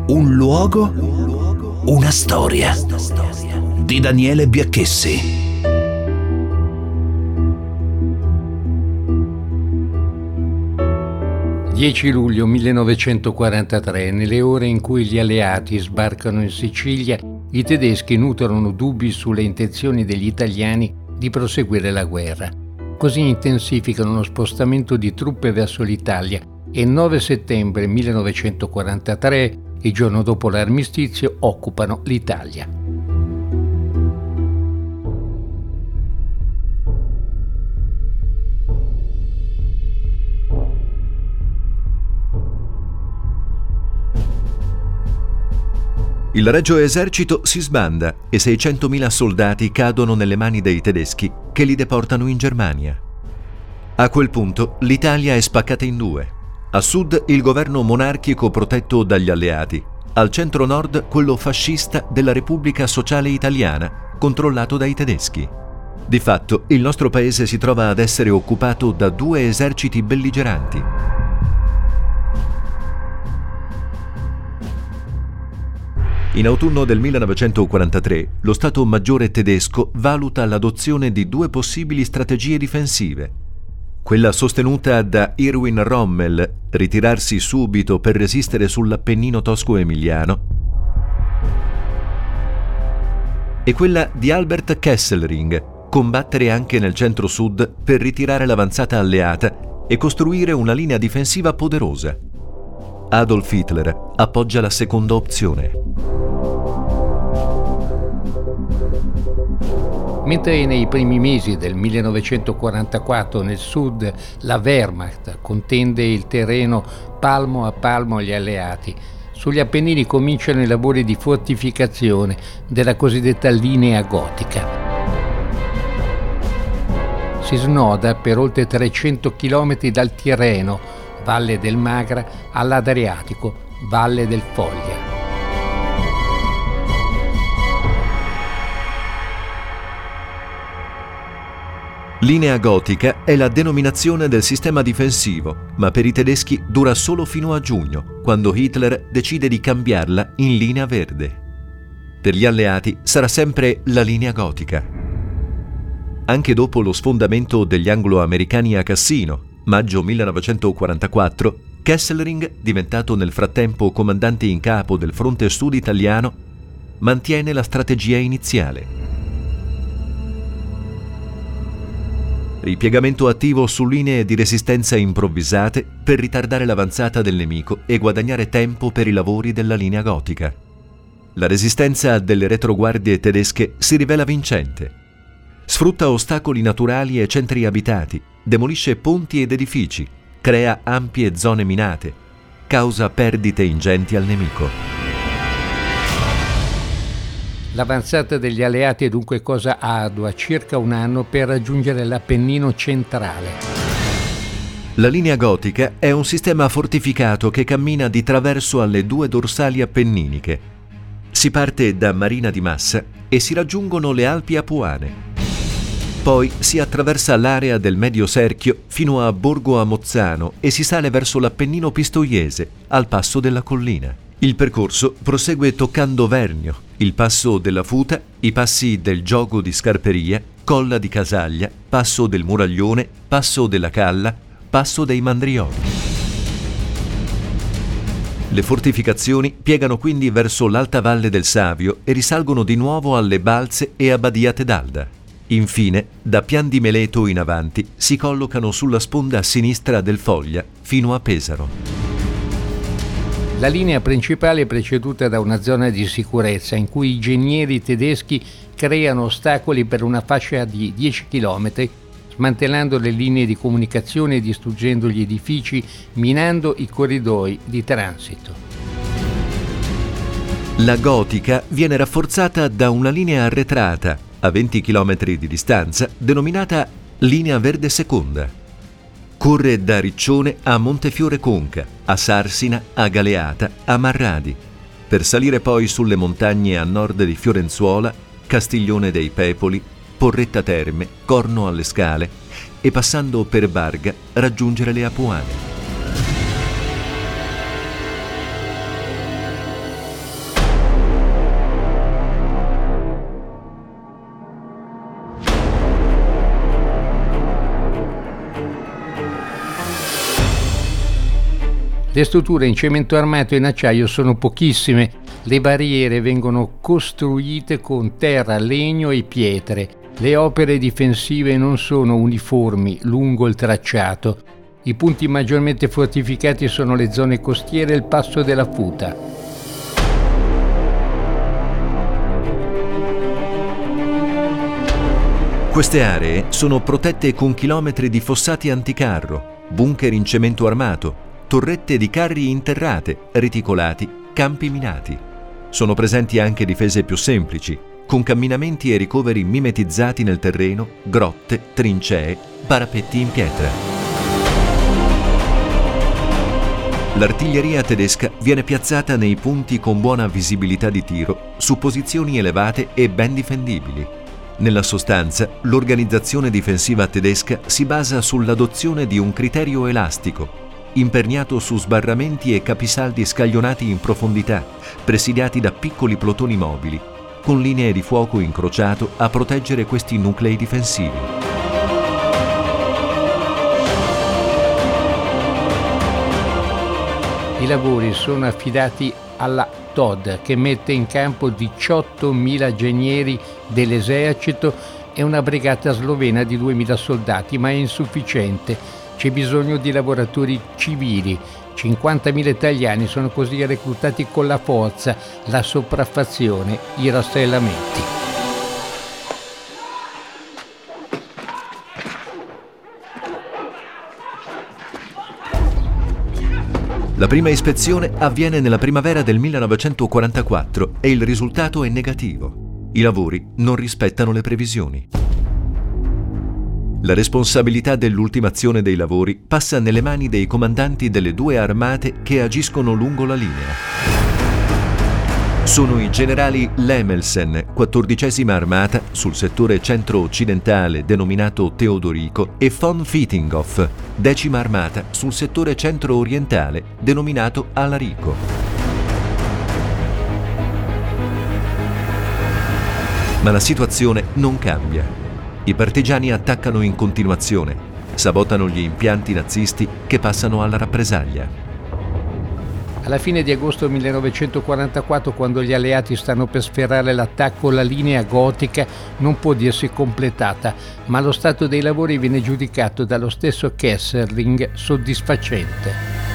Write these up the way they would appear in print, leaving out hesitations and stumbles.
Un luogo, una storia di Daniele Biacchessi. «10 luglio 1943, nelle ore in cui gli alleati sbarcano in Sicilia, i tedeschi nutrono dubbi sulle intenzioni degli italiani di proseguire la guerra. Così intensificano uno spostamento di truppe verso l'Italia e il 9 settembre 1943, il giorno dopo l'armistizio, occupano l'Italia. Il Regio Esercito si sbanda e 600.000 soldati cadono nelle mani dei tedeschi che li deportano in Germania. A quel punto l'Italia è spaccata in due. A sud il governo monarchico protetto dagli alleati, al centro-nord quello fascista della Repubblica Sociale Italiana, controllato dai tedeschi. Di fatto il nostro paese si trova ad essere occupato da due eserciti belligeranti. In autunno del 1943, lo Stato Maggiore tedesco valuta l'adozione di due possibili strategie difensive. Quella sostenuta da Erwin Rommel, ritirarsi subito per resistere sull'Appennino tosco-emiliano, e quella di Albert Kesselring, combattere anche nel centro-sud per ritirare l'avanzata alleata e costruire una linea difensiva poderosa. Adolf Hitler appoggia la seconda opzione. Mentre nei primi mesi del 1944 nel sud la Wehrmacht contende il terreno palmo a palmo agli alleati, sugli Appennini cominciano i lavori di fortificazione della cosiddetta linea gotica. Si snoda per oltre 300 km dal Tirreno, valle del Magra, all'Adriatico, valle del Foglia. Linea gotica è la denominazione del sistema difensivo, ma per i tedeschi dura solo fino a giugno, quando Hitler decide di cambiarla in linea verde. Per gli alleati sarà sempre la linea gotica. Anche dopo lo sfondamento degli anglo-americani a Cassino, maggio 1944, Kesselring, diventato nel frattempo comandante in capo del fronte sud italiano, mantiene la strategia iniziale. Ripiegamento attivo su linee di resistenza improvvisate per ritardare l'avanzata del nemico e guadagnare tempo per i lavori della linea gotica. La resistenza delle retroguardie tedesche si rivela vincente. Sfrutta ostacoli naturali e centri abitati, demolisce ponti ed edifici, crea ampie zone minate, causa perdite ingenti al nemico. L'avanzata degli alleati è dunque cosa ardua, circa un anno per raggiungere l'Appennino centrale. La linea gotica è un sistema fortificato che cammina di traverso alle due dorsali appenniniche. Si parte da Marina di Massa e si raggiungono le Alpi Apuane. Poi si attraversa l'area del Medio Serchio fino a Borgo Amozzano e si sale verso l'Appennino Pistoiese, al passo della collina. Il percorso prosegue toccando Vernio, il passo della Futa, i passi del Giogo di Scarperia, Colla di Casaglia, passo del Muraglione, passo della Calla, passo dei Mandrioli. Le fortificazioni piegano quindi verso l'alta valle del Savio e risalgono di nuovo alle Balze e a Badia Tedalda. Infine, da Pian di Meleto in avanti, si collocano sulla sponda a sinistra del Foglia fino a Pesaro. La linea principale è preceduta da una zona di sicurezza in cui i genieri tedeschi creano ostacoli per una fascia di 10 km, smantellando le linee di comunicazione e distruggendo gli edifici, minando i corridoi di transito. La gotica viene rafforzata da una linea arretrata a 20 km di distanza, denominata Linea Verde Seconda. Corre da Riccione a Montefiore Conca, a Sarsina, a Galeata, a Marradi, per salire poi sulle montagne a nord di Fiorenzuola, Castiglione dei Pepoli, Porretta Terme, Corno alle Scale e passando per Barga raggiungere le Apuane. Le strutture in cemento armato e in acciaio sono pochissime. Le barriere vengono costruite con terra, legno e pietre. Le opere difensive non sono uniformi lungo il tracciato. I punti maggiormente fortificati sono le zone costiere e il passo della Futa. Queste aree sono protette con chilometri di fossati anticarro, bunker in cemento armato, torrette di carri interrate, reticolati, campi minati. Sono presenti anche difese più semplici, con camminamenti e ricoveri mimetizzati nel terreno, grotte, trincee, parapetti in pietra. L'artiglieria tedesca viene piazzata nei punti con buona visibilità di tiro, su posizioni elevate e ben difendibili. Nella sostanza, l'organizzazione difensiva tedesca si basa sull'adozione di un criterio elastico, imperniato su sbarramenti e capisaldi scaglionati in profondità, presidiati da piccoli plotoni mobili, con linee di fuoco incrociato a proteggere questi nuclei difensivi. I lavori sono affidati alla TOD, che mette in campo 18.000 genieri dell'esercito e una brigata slovena di 2.000 soldati, ma è insufficiente. C'è bisogno di lavoratori civili. 50.000 italiani sono così reclutati con la forza, la sopraffazione, i rastrellamenti. La prima ispezione avviene nella primavera del 1944 e il risultato è negativo. I lavori non rispettano le previsioni. La responsabilità dell'ultimazione dei lavori passa nelle mani dei comandanti delle due armate che agiscono lungo la linea. Sono i generali Lemelsen, 14ª armata, sul settore centro-occidentale denominato Teodorico, e von Fittinghoff, 10ª armata, sul settore centro-orientale denominato Alarico. Ma la situazione non cambia. I partigiani attaccano in continuazione, sabotano gli impianti nazisti che passano alla rappresaglia. Alla fine di agosto 1944, quando gli alleati stanno per sferrare l'attacco, la linea gotica non può dirsi completata, ma lo stato dei lavori viene giudicato dallo stesso Kesselring soddisfacente.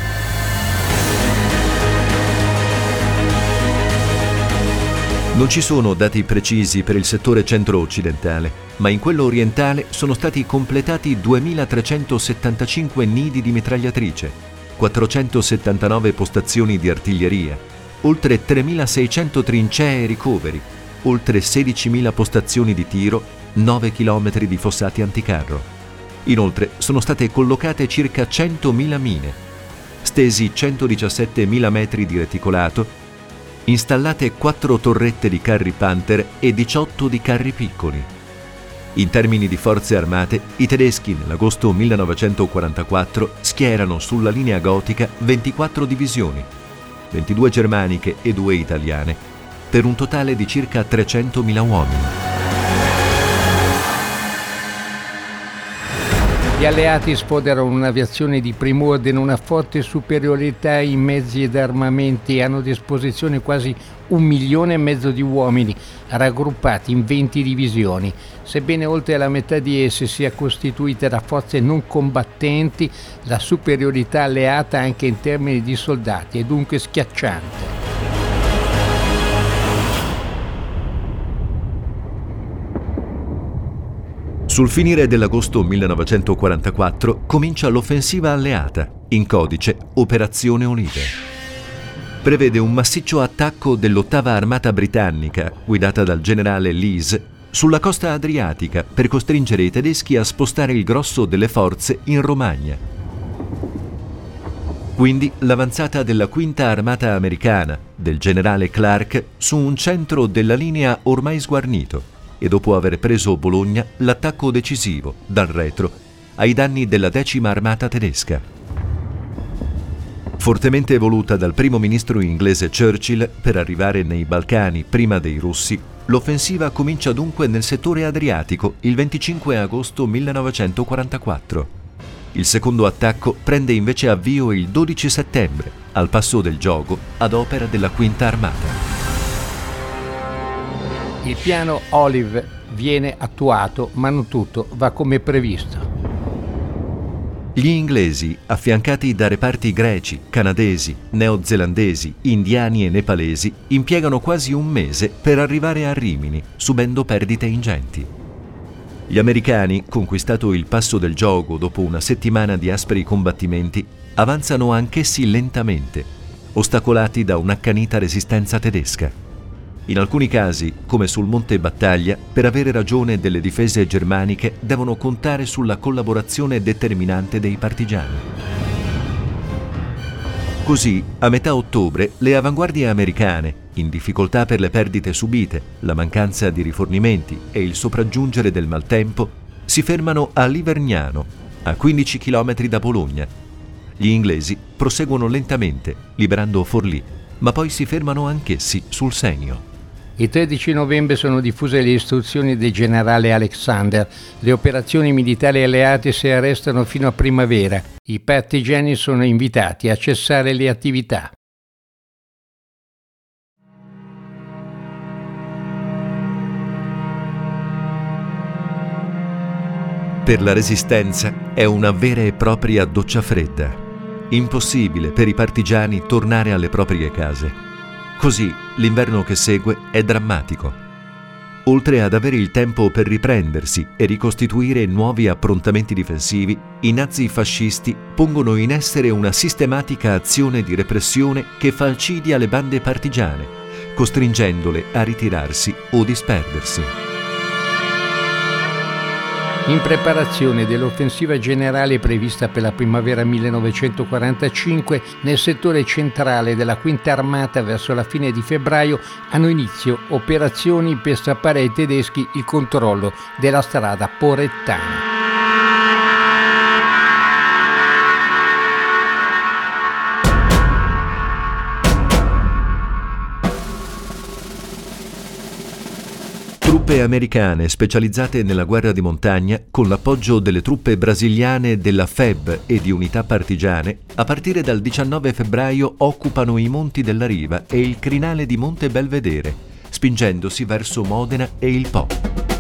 Non ci sono dati precisi per il settore centro-occidentale, ma in quello orientale sono stati completati 2.375 nidi di mitragliatrice, 479 postazioni di artiglieria, oltre 3.600 trincee e ricoveri, oltre 16.000 postazioni di tiro, 9 chilometri di fossati anticarro. Inoltre sono state collocate circa 100.000 mine, stesi 117.000 metri di reticolato, installate 4 torrette di carri Panther e 18 di carri piccoli. In termini di forze armate, i tedeschi nell'agosto 1944 schierano sulla linea gotica 24 divisioni, 22 germaniche e 2 italiane, per un totale di circa 300.000 uomini. Gli alleati sfoderano un'aviazione di prim'ordine, una forte superiorità in mezzi ed armamenti e hanno a disposizione quasi 1,5 milioni di uomini, raggruppati in 20 divisioni. Sebbene oltre la metà di esse sia costituita da forze non combattenti, la superiorità alleata anche in termini di soldati è dunque schiacciante. Sul finire dell'agosto 1944 comincia l'offensiva alleata, in codice Operazione Olive. Prevede un massiccio attacco dell'8ª armata britannica, guidata dal generale Lees, sulla costa adriatica per costringere i tedeschi a spostare il grosso delle forze in Romagna. Quindi l'avanzata della 5ª armata americana, del generale Clark, su un centro della linea ormai sguarnito, e dopo aver preso Bologna, l'attacco decisivo, dal retro, ai danni della 10ª armata tedesca. Fortemente voluta dal primo ministro inglese Churchill per arrivare nei Balcani prima dei russi, l'offensiva comincia dunque nel settore adriatico il 25 agosto 1944. Il secondo attacco prende invece avvio il 12 settembre, al Passo del Giogo, ad opera della Quinta Armata. Il piano Olive viene attuato, ma non tutto va come previsto. Gli inglesi, affiancati da reparti greci, canadesi, neozelandesi, indiani e nepalesi, impiegano quasi un mese per arrivare a Rimini, subendo perdite ingenti. Gli americani, conquistato il Passo del Giogo dopo una settimana di aspri combattimenti, avanzano anch'essi lentamente, ostacolati da un'accanita resistenza tedesca. In alcuni casi, come sul Monte Battaglia, per avere ragione delle difese germaniche devono contare sulla collaborazione determinante dei partigiani. Così, a metà ottobre, le avanguardie americane, in difficoltà per le perdite subite, la mancanza di rifornimenti e il sopraggiungere del maltempo, si fermano a Livergnano, a 15 km da Bologna. Gli inglesi proseguono lentamente, liberando Forlì, ma poi si fermano anch'essi sul Senio. Il 13 novembre sono diffuse le istruzioni del generale Alexander. Le operazioni militari alleate si arrestano fino a primavera. I partigiani sono invitati a cessare le attività. Per la Resistenza è una vera e propria doccia fredda. Impossibile per i partigiani tornare alle proprie case. Così l'inverno che segue è drammatico. Oltre ad avere il tempo per riprendersi e ricostituire nuovi approntamenti difensivi, i nazi-fascisti pongono in essere una sistematica azione di repressione che falcidia le bande partigiane, costringendole a ritirarsi o disperdersi. In preparazione dell'offensiva generale prevista per la primavera 1945, nel settore centrale della Quinta Armata verso la fine di febbraio hanno inizio operazioni per strappare ai tedeschi il controllo della strada Porettana. Truppe americane specializzate nella guerra di montagna, con l'appoggio delle truppe brasiliane della FEB e di unità partigiane, a partire dal 19 febbraio occupano i monti della Riva e il crinale di Monte Belvedere, spingendosi verso Modena e il Po.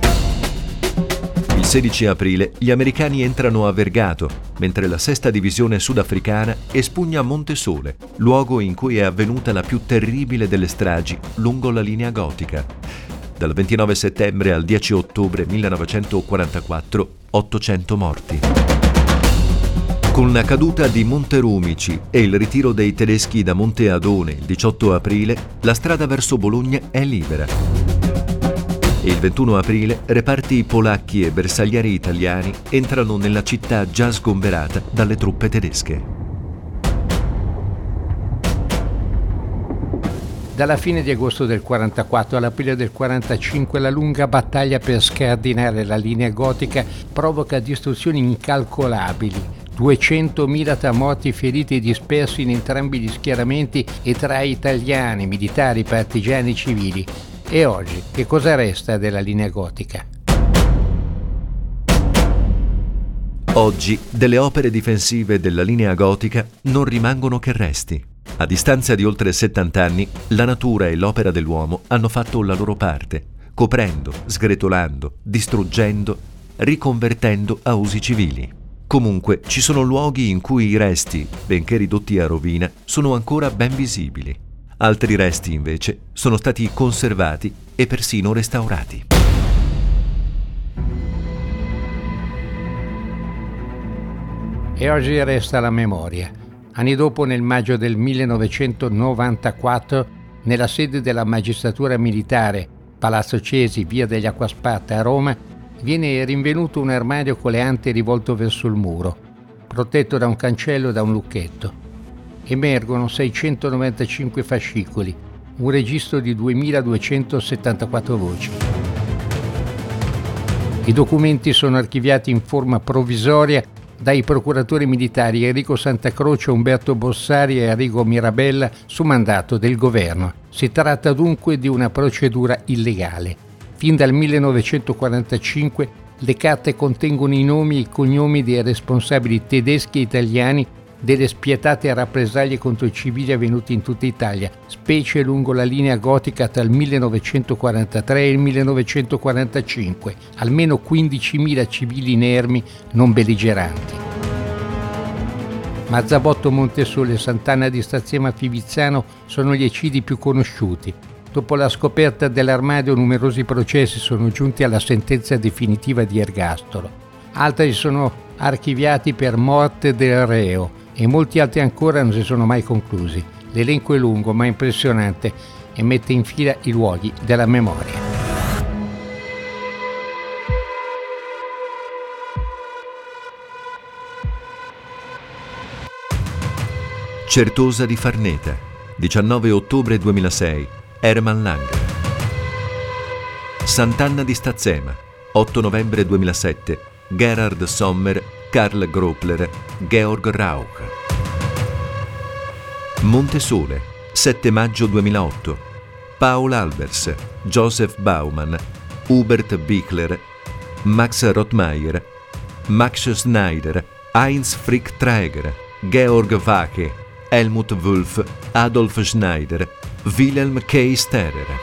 Il 16 aprile gli americani entrano a Vergato, mentre la 6ª divisione sudafricana espugna Monte Sole, luogo in cui è avvenuta la più terribile delle stragi lungo la linea gotica. Dal 29 settembre al 10 ottobre 1944, 800 morti. Con la caduta di Monterumici e il ritiro dei tedeschi da Monte Adone il 18 aprile, la strada verso Bologna è libera. E il 21 aprile reparti polacchi e bersaglieri italiani entrano nella città già sgomberata dalle truppe tedesche. Dalla fine di agosto del 44 all'aprile del 45 la lunga battaglia per scardinare la linea gotica provoca distruzioni incalcolabili. 200.000 tra morti, feriti e dispersi in entrambi gli schieramenti e tra italiani, militari, partigiani, civili. E oggi che cosa resta della linea gotica? Oggi delle opere difensive della linea gotica non rimangono che resti. A distanza di oltre 70 anni, la natura e l'opera dell'uomo hanno fatto la loro parte, coprendo, sgretolando, distruggendo, riconvertendo a usi civili. Comunque, ci sono luoghi in cui i resti, benché ridotti a rovina, sono ancora ben visibili. Altri resti, invece, sono stati conservati e persino restaurati. E oggi resta la memoria. Anni dopo, nel maggio del 1994, nella sede della magistratura militare, Palazzo Cesi, via degli Acquasparta a Roma, viene rinvenuto un armadio con le ante rivolto verso il muro, protetto da un cancello e da un lucchetto. Emergono 695 fascicoli, un registro di 2274 voci. I documenti sono archiviati in forma provvisoria dai procuratori militari Enrico Santacroce, Umberto Bossari e Arrigo Mirabella su mandato del governo. Si tratta dunque di una procedura illegale. Fin dal 1945 Le carte contengono i nomi e i cognomi dei responsabili tedeschi e italiani delle spietate rappresaglie contro i civili avvenute in tutta Italia, specie lungo la linea gotica tra il 1943 e il 1945, almeno 15.000 civili inermi non belligeranti. Mazzabotto, Montesole e Sant'Anna di Stazzema Fivizzano sono gli eccidi più conosciuti. Dopo la scoperta dell'armadio, numerosi processi sono giunti alla sentenza definitiva di ergastolo. Altri sono archiviati per morte del reo e molti altri ancora non si sono mai conclusi. L'elenco è lungo ma impressionante e mette in fila i luoghi della memoria. Certosa di Farneta, 19 ottobre 2006, Hermann Langer. Sant'Anna di Stazzema, 8 novembre 2007, Gerhard Sommer, Karl Gropler, Georg Rauch. Montesole, 7 maggio 2008, Paul Albers, Joseph Baumann, Hubert Bichler, Max Rottmeier, Max Schneider, Heinz Frick Traeger, Georg Wache, Helmut Wulff, Adolf Schneider, Wilhelm K. Sterer.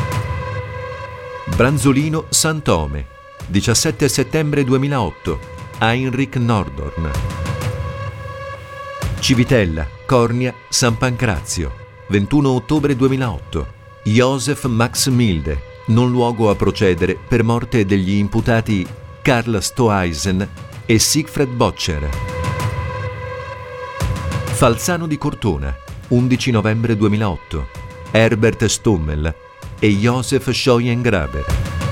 Branzolino Sant'Ome, 17 settembre 2008, Heinrich Nordhorn. Civitella, Cornia, San Pancrazio, 21 ottobre 2008, Josef Max Milde, non luogo a procedere per morte degli imputati Karl Stoeisen e Siegfried Bottcher. Falzano di Cortona, 11 novembre 2008, Herbert Stummel e Josef Scheuengraber.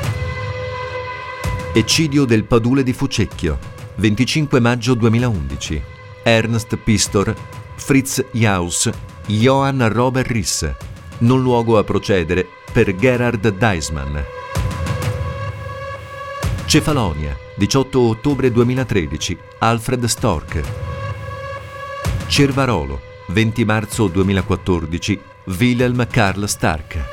Eccidio del Padule di Fucecchio, 25 maggio 2011, Ernst Pistor, Fritz Jaus, Johann Robert Riss, non luogo a procedere per Gerhard Deismann. Cefalonia, 18 ottobre 2013, Alfred Stork. Cervarolo, 20 marzo 2014, Wilhelm Karl Stark.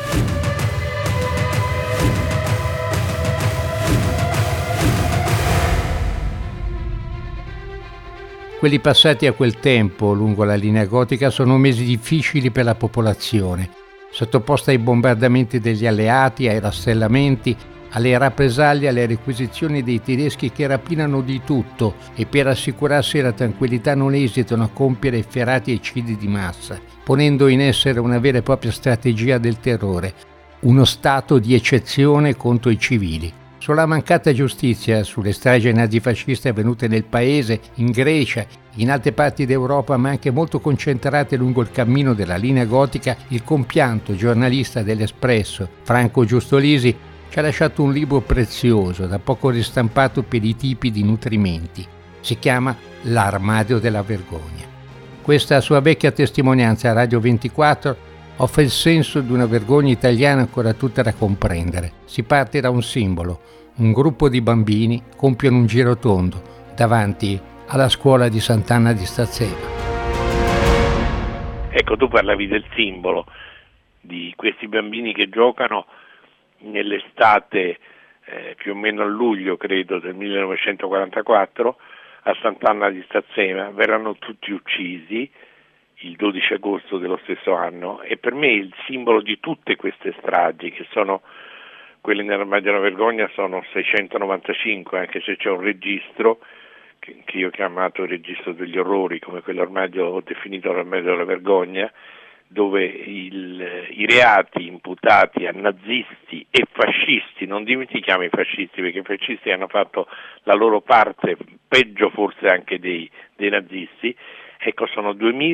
Quelli passati a quel tempo lungo la linea gotica sono mesi difficili per la popolazione, sottoposta ai bombardamenti degli alleati, ai rastrellamenti, alle rappresaglie, alle requisizioni dei tedeschi che rapinano di tutto e per assicurarsi la tranquillità non esitano a compiere efferati eccidi di massa, ponendo in essere una vera e propria strategia del terrore, uno stato di eccezione contro i civili. Sulla mancata giustizia, sulle stragi nazifasciste avvenute nel paese, in Grecia, in altre parti d'Europa, ma anche molto concentrate lungo il cammino della linea gotica, il compianto giornalista dell'Espresso, Franco Giustolisi, ci ha lasciato un libro prezioso, da poco ristampato per i tipi di nutrimenti. Si chiama L'armadio della vergogna. Questa sua vecchia testimonianza a Radio 24 offre il senso di una vergogna italiana ancora tutta da comprendere. Si parte da un simbolo. Un gruppo di bambini compiono un giro tondo davanti alla scuola di Sant'Anna di Stazzema. Ecco, tu parlavi del simbolo di questi bambini che giocano nell'estate, più o meno a luglio credo del 1944, a Sant'Anna di Stazzema. Verranno tutti uccisi il 12 agosto dello stesso anno, e per me il simbolo di tutte queste stragi, che sono quelle nell'armadio della vergogna, sono 695, anche se c'è un registro che io ho chiamato il registro degli orrori, come quell'armadio, ho definito l'armadio della vergogna, dove i reati imputati a nazisti e fascisti, non dimentichiamo i fascisti, perché i fascisti hanno fatto la loro parte, peggio forse anche dei nazisti, ecco, sono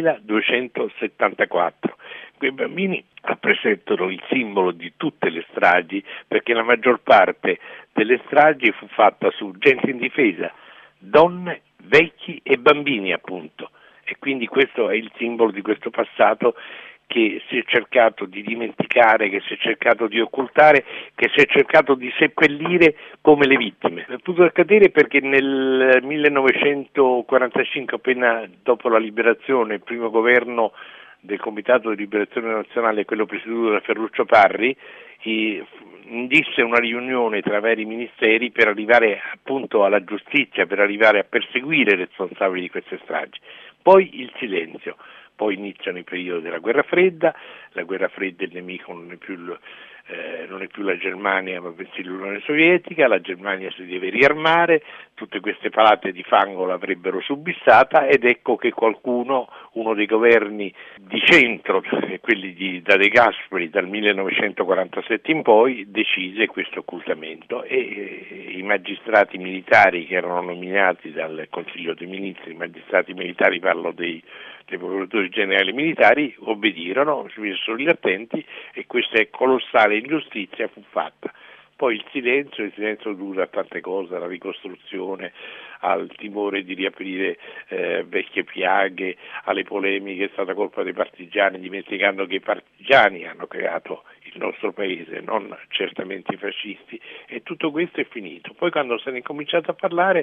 2274. Quei bambini rappresentano il simbolo di tutte le stragi, perché la maggior parte delle stragi fu fatta su gente indifesa, donne, vecchi e bambini appunto, e quindi questo è il simbolo di questo passato che si è cercato di dimenticare, che si è cercato di occultare, che si è cercato di seppellire come le vittime. È potuto accadere perché nel 1945, appena dopo la liberazione, il primo governo del Comitato di Liberazione Nazionale, quello presieduto da Ferruccio Parri, indisse una riunione tra vari ministeri per arrivare appunto alla giustizia, per arrivare a perseguire i responsabili di queste stragi. Poi il silenzio, poi iniziano i periodi della guerra fredda, il nemico non è più la Germania ma bensì l'Unione Sovietica, la Germania si deve riarmare, tutte queste palate di fango l'avrebbero subissata ed ecco che qualcuno, uno dei governi di centro, quelli da De Gasperi dal 1947 in poi, decise questo occultamento e i magistrati militari che erano nominati dal Consiglio dei Ministri, i magistrati militari, parlo dei procuratori generali militari, obbedirono, si misero lì attenti e questa colossale ingiustizia fu fatta. Poi il silenzio dura a tante cose, alla ricostruzione, al timore di riaprire vecchie piaghe, alle polemiche, è stata colpa dei partigiani, dimenticando che i partigiani hanno creato il nostro paese, non certamente i fascisti, e tutto questo è finito. Poi quando se ne è cominciato a parlare,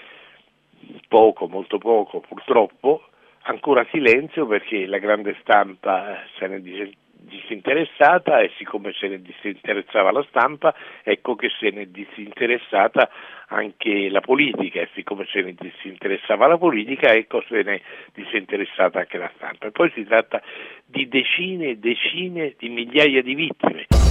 molto poco purtroppo, ancora silenzio perché la grande stampa se ne disinteressata e siccome se ne disinteressava la stampa, ecco che se ne disinteressata anche la politica e siccome se ne disinteressava la politica, ecco se ne disinteressata anche la stampa. E poi si tratta di decine e decine di migliaia di vittime.